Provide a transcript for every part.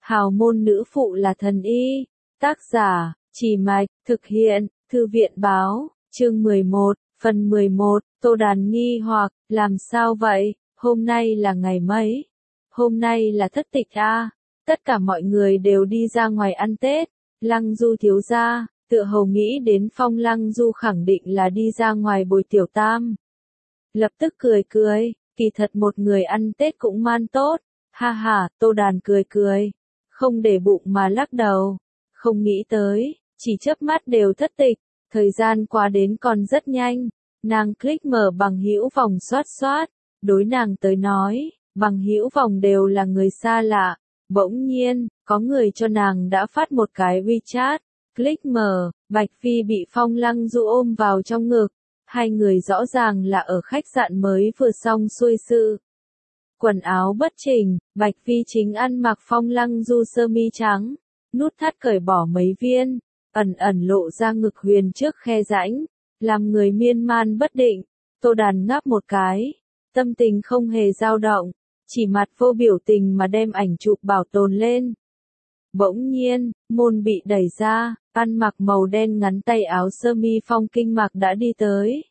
Hào môn nữ phụ là thần y. Tác giả, Trì Mạch, thực hiện, Thư viện báo, chương 11, phần 11, Tô Đàn nghi hoặc, làm sao vậy, hôm nay là ngày mấy? Hôm nay là thất tịch a. Tất cả mọi người đều đi ra ngoài ăn Tết, Lăng Du thiếu gia, tựa hồ nghĩ đến Phong Lăng Du khẳng định là đi ra ngoài bồi tiểu tam. Lập tức cười, kỳ thật một người ăn Tết cũng man tốt, ha ha, Tô Đàn cười, không để bụng mà lắc đầu, không nghĩ tới, chỉ chớp mắt đều thất tịch, thời gian qua đến còn rất nhanh, nàng click mở bằng hữu vòng soát, đối nàng tới nói, bằng hữu vòng đều là người xa lạ, bỗng nhiên, có người cho nàng đã phát một cái WeChat, click mở, Bạch Phi bị Phong Lăng Du ôm vào trong ngực, hai người rõ ràng là ở khách sạn mới vừa xong xuôi sự. Quần áo bất chỉnh, Bạch Phi chính ăn mặc Phong Lăng Du sơ mi trắng, nút thắt cởi bỏ mấy viên, ẩn lộ ra ngực huyền trước khe rãnh, làm người miên man bất định. Tô Đàn ngáp một cái, tâm tình không hề dao động, chỉ mặt vô biểu tình mà đem ảnh chụp bảo tồn lên. Bỗng nhiên, môn bị đẩy ra, ăn mặc màu đen ngắn tay áo sơ mi Phong Kinh Mặc đã đi tới.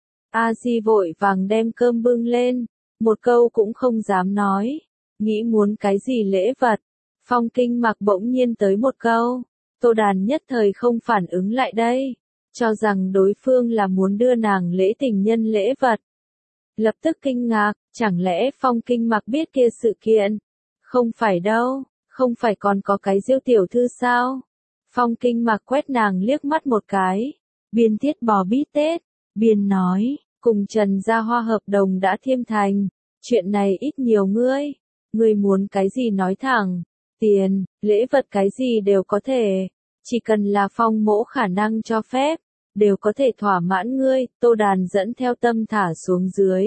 A Di vội vàng đem cơm bưng lên, một câu cũng không dám nói, nghĩ muốn cái gì lễ vật. Phong Kinh Mặc bỗng nhiên tới một câu, Tô Đàn nhất thời không phản ứng lại đây, cho rằng đối phương là muốn đưa nàng lễ tình nhân lễ vật. Lập tức kinh ngạc, chẳng lẽ Phong Kinh Mặc biết kia sự kiện? Không phải đâu, không phải còn có cái Diêu tiểu thư sao? Phong Kinh Mặc quét nàng liếc mắt một cái, biên thiết bò bít tết, biên nói, cùng Trần Gia Hoa hợp đồng đã thiêm thành, chuyện này ít nhiều ngươi muốn cái gì nói thẳng, tiền, lễ vật cái gì đều có thể, chỉ cần là Phong mỗ khả năng cho phép, đều có thể thỏa mãn ngươi. Tô Đàn dẫn theo tâm thả xuống dưới.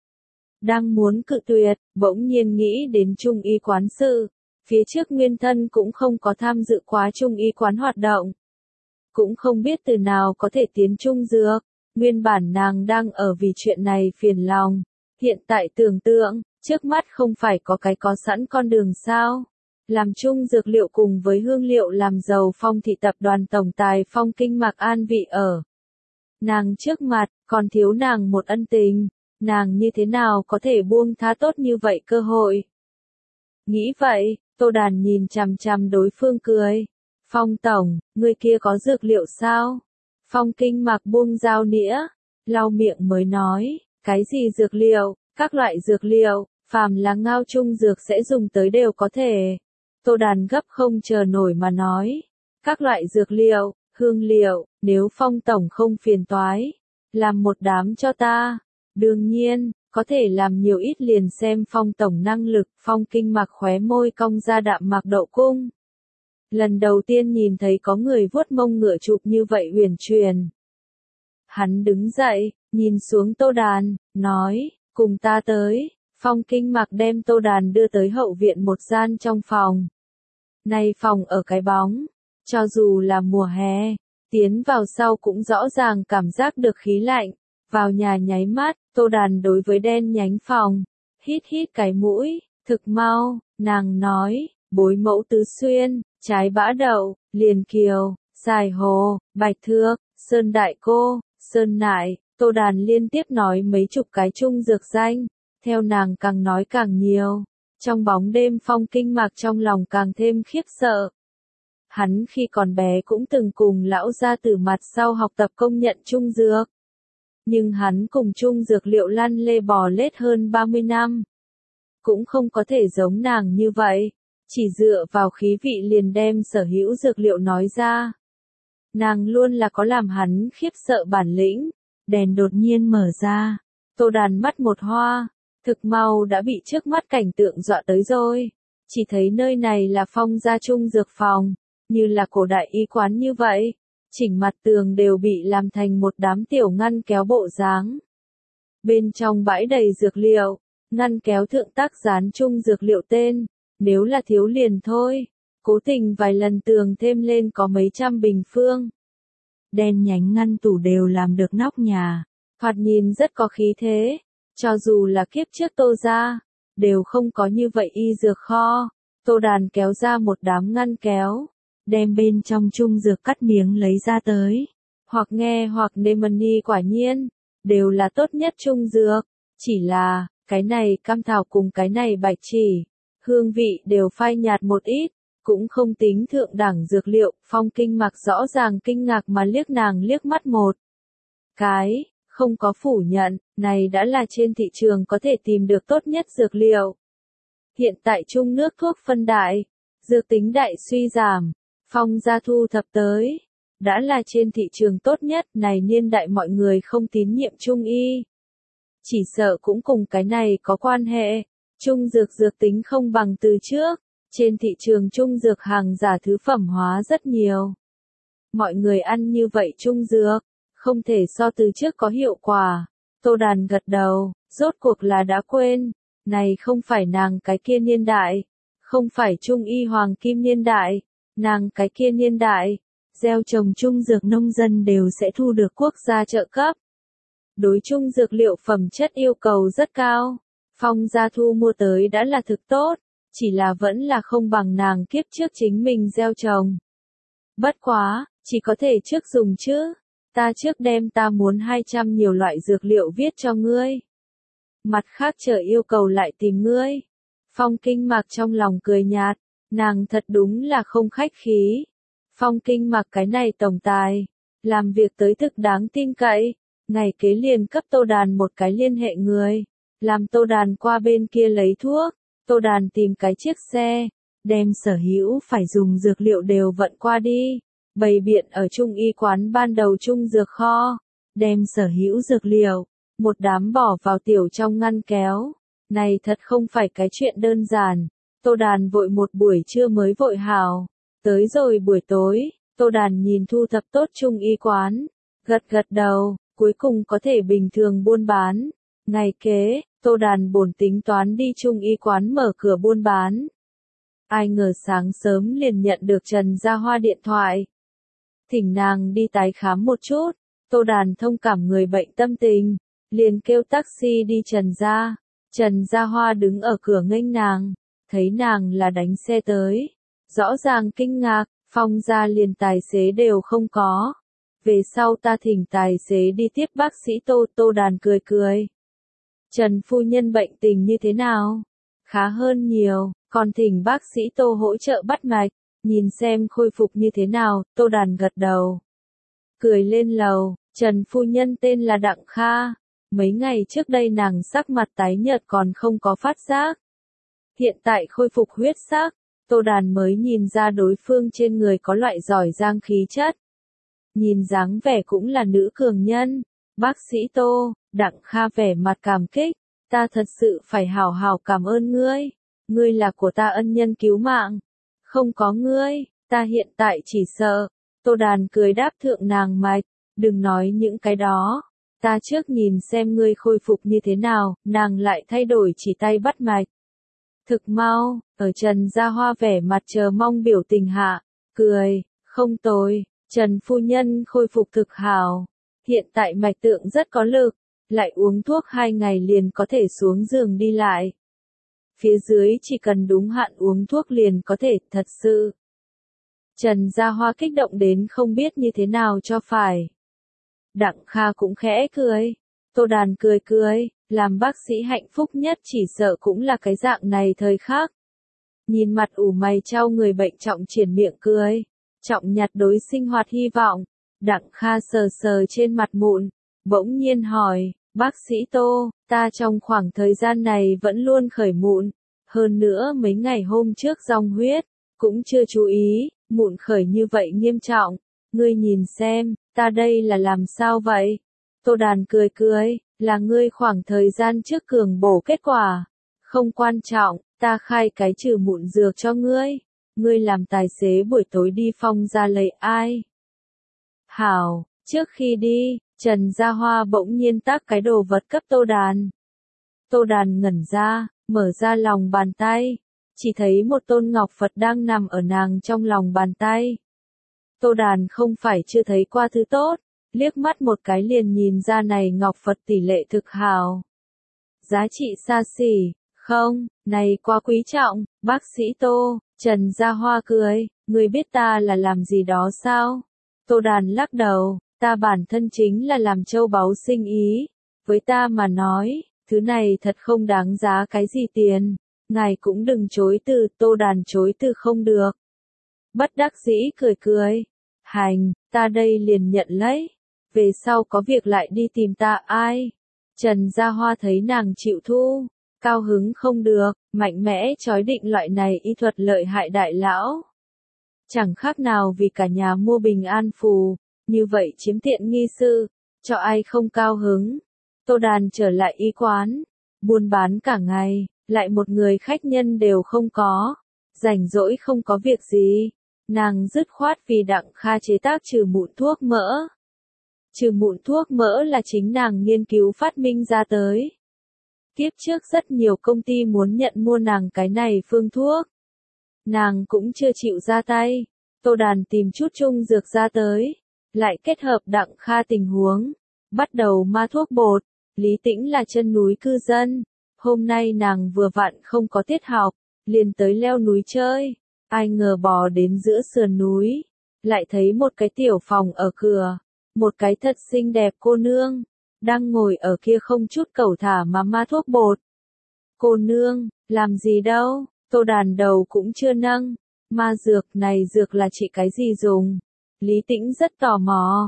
Đang muốn cự tuyệt, bỗng nhiên nghĩ đến Trung Y quán sự, phía trước nguyên thân cũng không có tham dự quá Trung Y quán hoạt động, cũng không biết từ nào có thể tiến trung dược. Nguyên bản nàng đang ở vì chuyện này phiền lòng, hiện tại tưởng tượng, trước mắt không phải có cái có sẵn con đường sao? Làm chung dược liệu cùng với hương liệu làm giàu Phong thị tập đoàn tổng tài Phong Kinh Mặc an vị ở nàng trước mặt, còn thiếu nàng một ân tình, nàng như thế nào có thể buông tha tốt như vậy cơ hội? Nghĩ vậy, Tô Đàn nhìn chằm chằm đối phương cười. Phong tổng, người kia có dược liệu sao? Phong Kinh Mặc buông dao nĩa, lau miệng mới nói, cái gì dược liệu, các loại dược liệu, phàm là ngao chung dược sẽ dùng tới đều có thể. Tô Đàn gấp không chờ nổi mà nói, các loại dược liệu, hương liệu, nếu Phong tổng không phiền toái, làm một đám cho ta. Đương nhiên, có thể làm nhiều ít liền xem Phong tổng năng lực. Phong Kinh Mặc khóe môi cong ra đạm mạc đậu cung. Lần đầu tiên nhìn thấy có người vuốt mông ngựa chụp như vậy huyền truyền. Hắn đứng dậy, nhìn xuống Tô Đàn, nói, cùng ta tới. Phong Kinh Mặc đem Tô Đàn đưa tới hậu viện một gian trong phòng. Này phòng ở cái bóng, cho dù là mùa hè, tiến vào sau cũng rõ ràng cảm giác được khí lạnh. Vào nhà nháy mắt, Tô Đàn đối với đen nhánh phòng, hít cái mũi, thực mau, nàng nói, bối mẫu tứ xuyên, trái bã đậu, liền kiều, xài hồ, bạch thước, sơn đại cô, sơn nại. Tô Đàn liên tiếp nói mấy chục cái chung dược danh, theo nàng càng nói càng nhiều. Trong bóng đêm Phong Kinh Mặc trong lòng càng thêm khiếp sợ. Hắn khi còn bé cũng từng cùng lão gia tử mặt sau học tập công nhận chung dược. Nhưng hắn cùng chung dược liệu lăn lê bò lết hơn 30 năm. Cũng không có thể giống nàng như vậy, chỉ dựa vào khí vị liền đem sở hữu dược liệu nói ra. Nàng luôn là có làm hắn khiếp sợ bản lĩnh. Đèn đột nhiên mở ra, Tô Đàn mắt một hoa, thực mau đã bị trước mắt cảnh tượng dọa tới rồi. Chỉ thấy nơi này là Phong gia chung dược phòng, như là cổ đại y quán như vậy. Chỉnh mặt tường đều bị làm thành một đám tiểu ngăn kéo bộ dáng. Bên trong bãi đầy dược liệu, ngăn kéo thượng tác dán chung dược liệu tên, nếu là thiếu liền thôi. Cố tình vài lần tường thêm lên có mấy trăm bình phương. Đen nhánh ngăn tủ đều làm được nóc nhà, thoạt nhìn rất có khí thế. Cho dù là kiếp trước Tô gia, đều không có như vậy y dược kho. Tô Đàn kéo ra một đám ngăn kéo, đem bên trong trung dược cắt miếng lấy ra tới. Hoặc nghe hoặc Nemani quả nhiên, đều là tốt nhất trung dược. Chỉ là, cái này cam thảo cùng cái này bạch chỉ, hương vị đều phai nhạt một ít, cũng không tính thượng đẳng dược liệu. Phong Kinh Mặc rõ ràng kinh ngạc mà liếc nàng liếc mắt một cái, không có phủ nhận, này đã là trên thị trường có thể tìm được tốt nhất dược liệu. Hiện tại trung nước thuốc phân đại, dược tính đại suy giảm, Phong gia thu thập tới, đã là trên thị trường tốt nhất. Này niên đại mọi người không tín nhiệm trung y, chỉ sợ cũng cùng cái này có quan hệ. Trung dược dược tính không bằng từ trước, trên thị trường trung dược hàng giả thứ phẩm hóa rất nhiều. Mọi người ăn như vậy trung dược, không thể so từ trước có hiệu quả. Tô Đàn gật đầu, rốt cuộc là đã quên, này không phải nàng cái kia niên đại, không phải trung y hoàng kim niên đại, nàng cái kia niên đại, gieo trồng trung dược nông dân đều sẽ thu được quốc gia trợ cấp. Đối trung dược liệu phẩm chất yêu cầu rất cao, Phong gia thu mua tới đã là thực tốt, chỉ là vẫn là không bằng nàng kiếp trước chính mình gieo trồng. Bất quá, chỉ có thể trước dùng chứ, ta trước đem ta muốn 200 nhiều loại dược liệu viết cho ngươi. Mặt khác chờ yêu cầu lại tìm ngươi. Phong Kinh Mặc trong lòng cười nhạt, nàng thật đúng là không khách khí. Phong Kinh Mặc cái này tổng tài, làm việc tới thực đáng tin cậy, ngày kế liền cấp Tô Đàn một cái liên hệ người, làm Tô Đàn qua bên kia lấy thuốc. Tô Đàn tìm cái chiếc xe, đem sở hữu phải dùng dược liệu đều vận qua đi, bày biện ở trung y quán ban đầu trung dược kho, đem sở hữu dược liệu, một đám bỏ vào tiểu trong ngăn kéo. Này thật không phải cái chuyện đơn giản. Tô Đàn vội một buổi trưa mới vội hào, tới rồi buổi tối, Tô Đàn nhìn thu thập tốt trung y quán, gật gật đầu, cuối cùng có thể bình thường buôn bán. Ngày kế, Tô Đàn bổn tính toán đi trung y quán mở cửa buôn bán. Ai ngờ sáng sớm liền nhận được Trần Gia Hoa điện thoại. Thỉnh nàng đi tái khám một chút. Tô Đàn thông cảm người bệnh tâm tình, liền kêu taxi đi Trần Gia. Trần Gia Hoa đứng ở cửa nghênh nàng, thấy nàng là đánh xe tới. Rõ ràng kinh ngạc, Phong gia liền tài xế đều không có. Về sau ta thỉnh tài xế đi tiếp bác sĩ Tô. Tô Đàn cười cười. Trần phu nhân bệnh tình như thế nào? Khá hơn nhiều, còn thỉnh bác sĩ Tô hỗ trợ bắt mạch, nhìn xem khôi phục như thế nào. Tô Đàn gật đầu, cười lên lầu. Trần phu nhân tên là Đặng Kha. Mấy ngày trước đây nàng sắc mặt tái nhợt còn không có phát giác. Hiện tại khôi phục huyết sắc, Tô Đàn mới nhìn ra đối phương trên người có loại giỏi giang khí chất. Nhìn dáng vẻ cũng là nữ cường nhân. Bác sĩ Tô, Đặng Kha vẻ mặt cảm kích, ta thật sự phải hảo hảo cảm ơn ngươi. Ngươi là của ta ân nhân cứu mạng. Không có ngươi, ta hiện tại chỉ sợ. Tô Đàn cười đáp thượng nàng mạch, đừng nói những cái đó. Ta trước nhìn xem ngươi khôi phục như thế nào, nàng lại thay đổi chỉ tay bắt mạch. Thực mau, ở Trần Gia Hoa vẻ mặt chờ mong biểu tình hạ, cười, không tồi, Trần phu nhân khôi phục thực hào. Hiện tại mạch tượng rất có lực, lại uống thuốc 2 ngày liền có thể xuống giường đi lại. Phía dưới chỉ cần đúng hạn uống thuốc liền có thể, thật sự. Trần Gia Hoa kích động đến không biết như thế nào cho phải. Đặng Kha cũng khẽ cười. Tô Đàn cười cười, làm bác sĩ hạnh phúc nhất chỉ sợ cũng là cái dạng này thời khắc. Nhìn mặt ủ mày trao người bệnh Trọng triển miệng cười. Trọng nhặt đối sinh hoạt hy vọng. Đặng Kha sờ sờ trên mặt mụn, bỗng nhiên hỏi, bác sĩ Tô, ta trong khoảng thời gian này vẫn luôn khởi mụn. Hơn nữa mấy ngày hôm trước dòng huyết, cũng chưa chú ý, mụn khởi như vậy nghiêm trọng. Ngươi nhìn xem, ta đây là làm sao vậy? Tô Đàn cười cười, là ngươi khoảng thời gian trước cường bổ kết quả. Không quan trọng, ta khai cái trừ mụn dược cho ngươi. Ngươi làm tài xế buổi tối đi Phong gia lấy ai? Hảo, trước khi đi, Trần Gia Hoa bỗng nhiên tác cái đồ vật cấp Tô Đàn. Tô Đàn ngẩn ra, mở ra lòng bàn tay, chỉ thấy một tôn ngọc Phật đang nằm ở nàng trong lòng bàn tay. Tô Đàn không phải chưa thấy qua thứ tốt, liếc mắt một cái liền nhìn ra này ngọc Phật tỷ lệ thực hào. Giá trị xa xỉ, Không, này quá quý trọng, bác sĩ Tô. Trần Gia Hoa cười, ngươi biết ta là làm gì đó sao? Tô Đàn lắc đầu, ta bản thân chính là làm châu báu sinh ý. Với ta mà nói, thứ này thật không đáng giá cái gì tiền. Ngài cũng đừng chối từ, Tô Đàn chối từ không được. Bất đắc dĩ cười cười. Hành, ta đây liền nhận lấy. Về sau có việc lại đi tìm ta ai? Trần Gia Hoa thấy nàng chịu thu. Cao hứng không được, mạnh mẽ chói định loại này y thuật lợi hại đại lão. Chẳng khác nào vì cả nhà mua bình an phù, như vậy chiếm tiện nghi sư, cho ai không cao hứng. Tô Đàn trở lại y quán, buôn bán cả ngày, lại một người khách nhân đều không có, rảnh rỗi không có việc gì, nàng dứt khoát vì Đặng Kha chế tác trừ mụn thuốc mỡ. Trừ mụn thuốc mỡ là chính nàng nghiên cứu phát minh ra tới. Kiếp trước rất nhiều công ty muốn nhận mua nàng cái này phương thuốc. Nàng cũng chưa chịu ra tay. Tô Đàn tìm chút trung dược ra tới. Lại kết hợp Đặng Kha tình huống. Bắt đầu ma thuốc bột. Lý Tĩnh là chân núi cư dân. Hôm nay nàng vừa vặn không có tiết học. Liền tới leo núi chơi. Ai ngờ bò đến giữa sườn núi. Lại thấy một cái tiểu phòng ở cửa. Một cái thật xinh đẹp cô nương. Đang ngồi ở kia không chút cẩu thả mà ma thuốc bột. Cô nương, làm gì đâu, Tô Đàn đầu cũng chưa nâng. Ma dược này dược là trị cái gì dùng? Lý Tĩnh rất tò mò.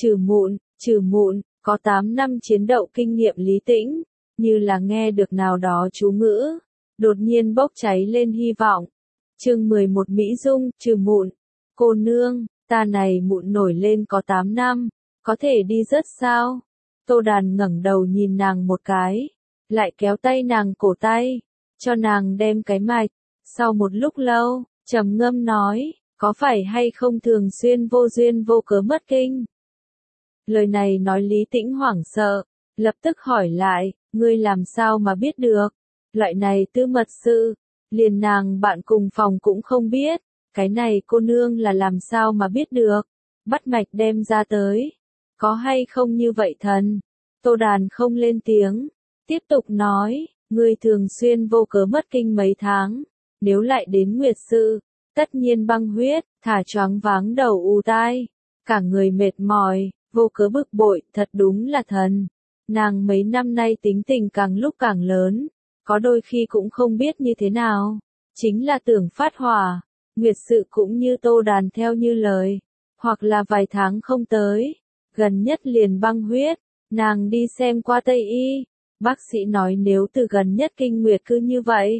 Trừ mụn, có 8 năm chiến đậu kinh nghiệm Lý Tĩnh, như là nghe được nào đó chú ngữ. Đột nhiên bốc cháy lên hy vọng. Chương 11 Mỹ Dung, trừ mụn. Cô nương, ta này mụn nổi lên có 8 năm, có thể đi rớt sao? Tô Đàn ngẩng đầu nhìn nàng một cái, lại kéo tay nàng cổ tay, cho nàng đem cái mạch. Sau một lúc lâu, trầm ngâm nói, có phải hay không thường xuyên vô duyên vô cớ mất kinh? Lời này nói Lý Tĩnh hoảng sợ, lập tức hỏi lại, ngươi làm sao mà biết được? Loại này tư mật sự, liền nàng bạn cùng phòng cũng không biết, cái này cô nương là làm sao mà biết được? Bắt mạch đem ra tới. Có hay không như vậy thần? Tô Đàn không lên tiếng, tiếp tục nói, ngươi thường xuyên vô cớ mất kinh mấy tháng, nếu lại đến nguyệt sự, tất nhiên băng huyết, thả choáng váng đầu ù tai, cả người mệt mỏi, vô cớ bực bội, thật đúng là thần. Nàng mấy năm nay tính tình càng lúc càng lớn, có đôi khi cũng không biết như thế nào, chính là tưởng phát hỏa, nguyệt sự cũng như Tô Đàn theo như lời, hoặc là vài tháng không tới. Gần nhất liền băng huyết, nàng đi xem qua Tây Y, bác sĩ nói nếu từ gần nhất kinh nguyệt cứ như vậy.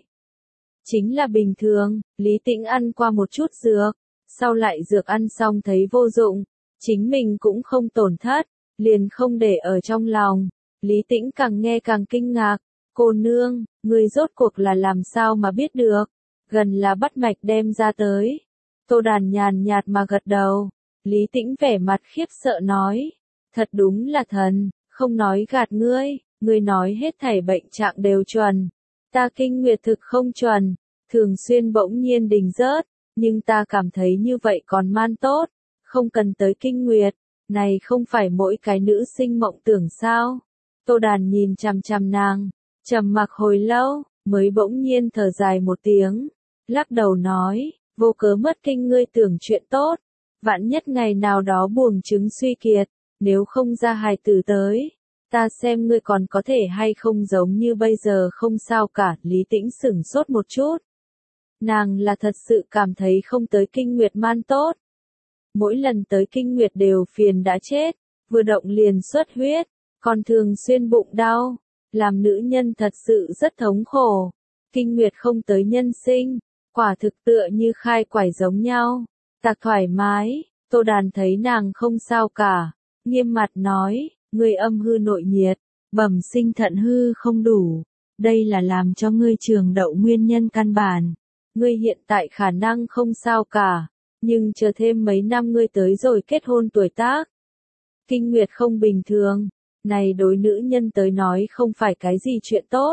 Chính là bình thường, Lý Tĩnh ăn qua một chút dược, sau lại dược ăn xong thấy vô dụng, chính mình cũng không tổn thất, liền không để ở trong lòng. Lý Tĩnh càng nghe càng kinh ngạc, cô nương, người rốt cuộc là làm sao mà biết được, gần là bắt mạch đem ra tới. Tô Đàn nhàn nhạt mà gật đầu. Lý Tĩnh vẻ mặt khiếp sợ nói, thật đúng là thần, không nói gạt ngươi, ngươi nói hết thảy bệnh trạng đều chuẩn. Ta kinh nguyệt thực không chuẩn, thường xuyên bỗng nhiên đình rớt, nhưng ta cảm thấy như vậy còn man tốt, không cần tới kinh nguyệt, này không phải mỗi cái nữ sinh mộng tưởng sao. Tô Đàn nhìn chằm chằm nàng, trầm mặc hồi lâu, mới bỗng nhiên thở dài một tiếng, lắc đầu nói, vô cớ mất kinh ngươi tưởng chuyện tốt. Vạn nhất ngày nào đó buồng trứng suy kiệt, nếu không ra hài tử tới, ta xem ngươi còn có thể hay không giống như bây giờ không sao cả. Lý Tĩnh sửng sốt một chút. Nàng là thật sự cảm thấy không tới kinh nguyệt man tốt. Mỗi lần tới kinh nguyệt đều phiền đã chết, vừa động liền xuất huyết, còn thường xuyên bụng đau, làm nữ nhân thật sự rất thống khổ. Kinh nguyệt không tới nhân sinh, quả thực tựa như khai quải giống nhau. Tạc thoải mái, Tô Đàn thấy nàng không sao cả, nghiêm mặt nói, ngươi âm hư nội nhiệt, bẩm sinh thận hư không đủ, đây là làm cho ngươi trường đậu nguyên nhân căn bản. Ngươi hiện tại khả năng không sao cả, nhưng chờ thêm mấy năm ngươi tới rồi kết hôn tuổi tác. Kinh nguyệt không bình thường, này đối nữ nhân tới nói không phải cái gì chuyện tốt.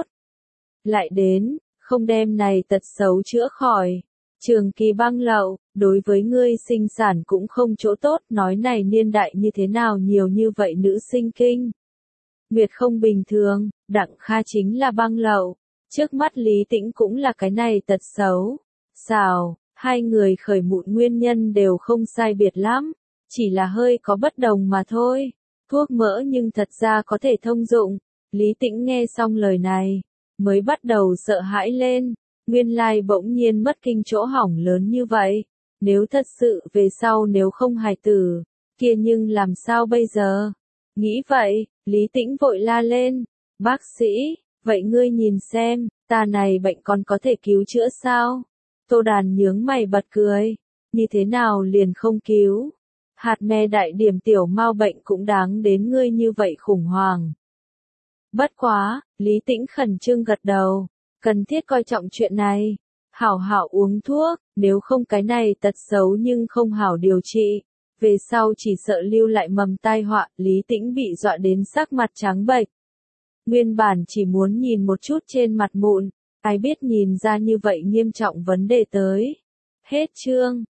Lại đến, không đem này tật xấu chữa khỏi. Trường kỳ băng lậu, đối với ngươi sinh sản cũng không chỗ tốt, nói này niên đại như thế nào nhiều như vậy nữ sinh kinh. Nguyệt không bình thường, Đặng Kha chính là băng lậu, Trước mắt Lý Tĩnh cũng là cái này tật xấu. Xào, hai người khởi mụn nguyên nhân đều không sai biệt lắm, chỉ là hơi có bất đồng mà thôi. Thuốc mỡ nhưng thật ra có thể thông dụng. Lý Tĩnh nghe xong lời này, mới bắt đầu sợ hãi lên. Nguyên lai bỗng nhiên mất kinh chỗ hỏng lớn như vậy. Nếu thật sự về sau nếu không hài tử, kia nhưng làm sao bây giờ? Nghĩ vậy, Lý Tĩnh vội la lên. Bác sĩ, vậy ngươi nhìn xem, ta này bệnh còn có thể cứu chữa sao? Tô Đàn nhướng mày bật cười. Như thế nào liền không cứu? Hạt me đại điểm tiểu mao bệnh cũng đáng đến ngươi như vậy khủng hoảng. Bất quá, Lý Tĩnh khẩn trương gật đầu. Cần thiết coi trọng chuyện này. Hảo hảo uống thuốc, nếu không cái này tật xấu nhưng không hảo điều trị. Về sau chỉ sợ lưu lại mầm tai họa. Lý Tĩnh bị dọa đến sắc mặt trắng bệch. Nguyên bản chỉ muốn nhìn một chút trên mặt mụn, ai biết nhìn ra như vậy nghiêm trọng vấn đề tới. Hết chương.